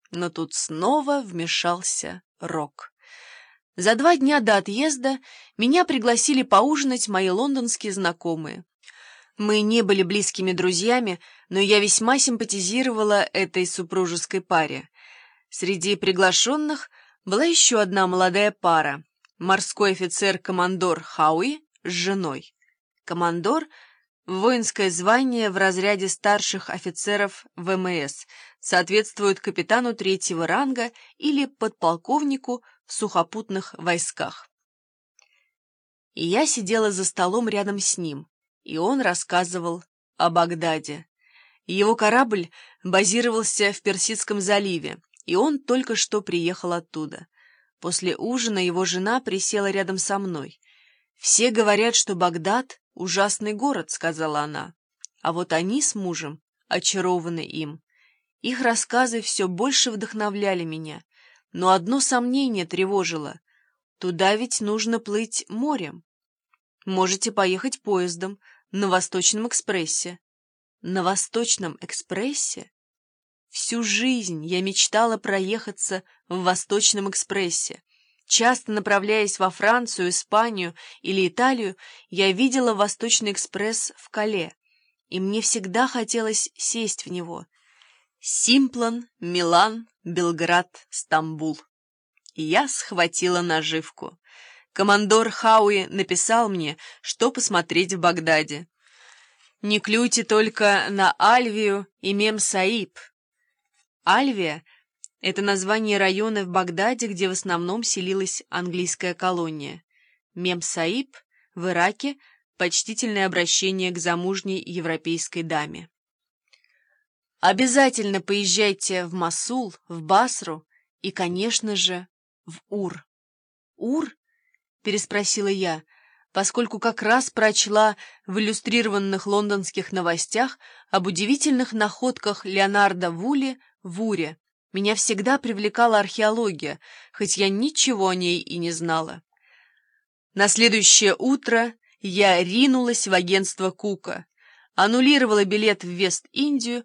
Но тут снова вмешался Рок. За 2 дня до отъезда меня пригласили поужинать мои лондонские знакомые. Мы не были близкими друзьями, но я весьма симпатизировала этой супружеской паре. Среди приглашенных была еще одна молодая пара — морской офицер-командор Хауи с женой. Командор — воинское звание в разряде старших офицеров ВМС, соответствует капитану 3-го ранга или подполковнику в сухопутных войсках. И я сидела за столом рядом с ним, и он рассказывал о Багдаде. Его корабль базировался в Персидском заливе, и он только что приехал оттуда. После ужина его жена присела рядом со мной. «Все говорят, что Багдад — ужасный город», — сказала она. А вот они с мужем очарованы им. Их рассказы все больше вдохновляли меня, но одно сомнение тревожило. Туда ведь нужно плыть морем. Можете поехать поездом на Восточном экспрессе. На Восточном экспрессе? Всю жизнь я мечтала проехаться в Восточном экспрессе. Часто направляясь во Францию, Испанию или Италию, я видела Восточный экспресс в Кале, и мне всегда хотелось сесть в него. Симплон, Милан, Белград, Стамбул. И я схватила наживку. Командор Хауи написал мне, что посмотреть в Багдаде. «Не клюйте только на Альвию и Мем-Саиб». Альвия — это название района в Багдаде, где в основном селилась английская колония. Мем-Саиб в Ираке — почтительное обращение к замужней европейской даме. Обязательно поезжайте в Мосул, в Басру и, конечно же, в Ур. «Ур?» — переспросила я, поскольку как раз прочла в иллюстрированных лондонских новостях об удивительных находках Леонардо Вулли в Уре. Меня всегда привлекала археология, хоть я ничего о ней и не знала. На следующее утро я ринулась в агентство Кука, аннулировала билет в Вест-Индию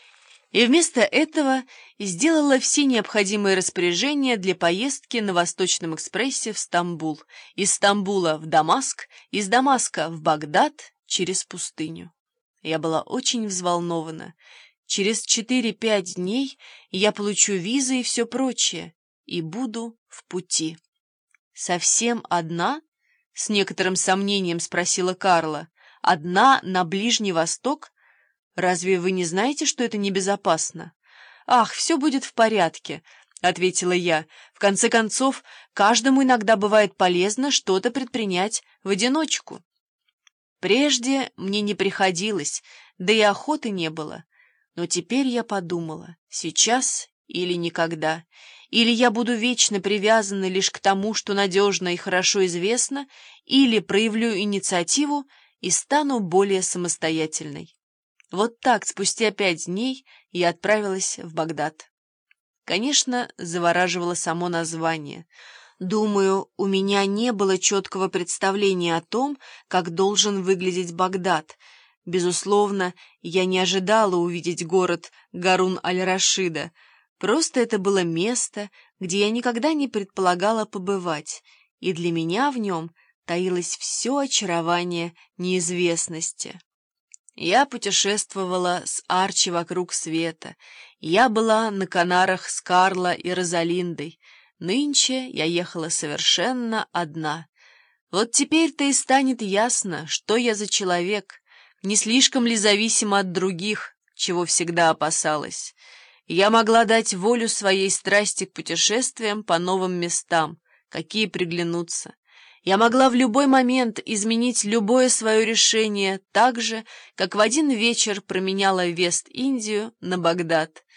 и вместо этого сделала все необходимые распоряжения для поездки на Восточном экспрессе в Стамбул, из Стамбула в Дамаск, из Дамаска в Багдад через пустыню. Я была очень взволнована. Через 4-5 дней я получу визы и все прочее, и буду в пути. «Совсем одна?» — с некоторым сомнением спросила Карла. «Одна на Ближний Восток? Разве вы не знаете, что это небезопасно?» «Ах, все будет в порядке», — ответила я. «В конце концов, каждому иногда бывает полезно что-то предпринять в одиночку». Прежде мне не приходилось, да и охоты не было. Но теперь я подумала, сейчас или никогда. Или я буду вечно привязана лишь к тому, что надежно и хорошо известно, или проявлю инициативу и стану более самостоятельной. Вот так, спустя 5 дней, я отправилась в Багдад. Конечно, завораживало само название. Думаю, у меня не было четкого представления о том, как должен выглядеть Багдад. Безусловно, я не ожидала увидеть город Гарун-аль-Рашида. Просто это было место, где я никогда не предполагала побывать, и для меня в нем таилось все очарование неизвестности. Я путешествовала с Арчи вокруг света. Я была на Канарах с Карло и Розалиндой. Нынче я ехала совершенно одна. Вот теперь-то и станет ясно, что я за человек, не слишком ли зависима от других, чего всегда опасалась. Я могла дать волю своей страсти к путешествиям по новым местам, какие приглянутся. Я могла в любой момент изменить любое свое решение так же, как в один вечер променяла Вест-Индию на Багдад.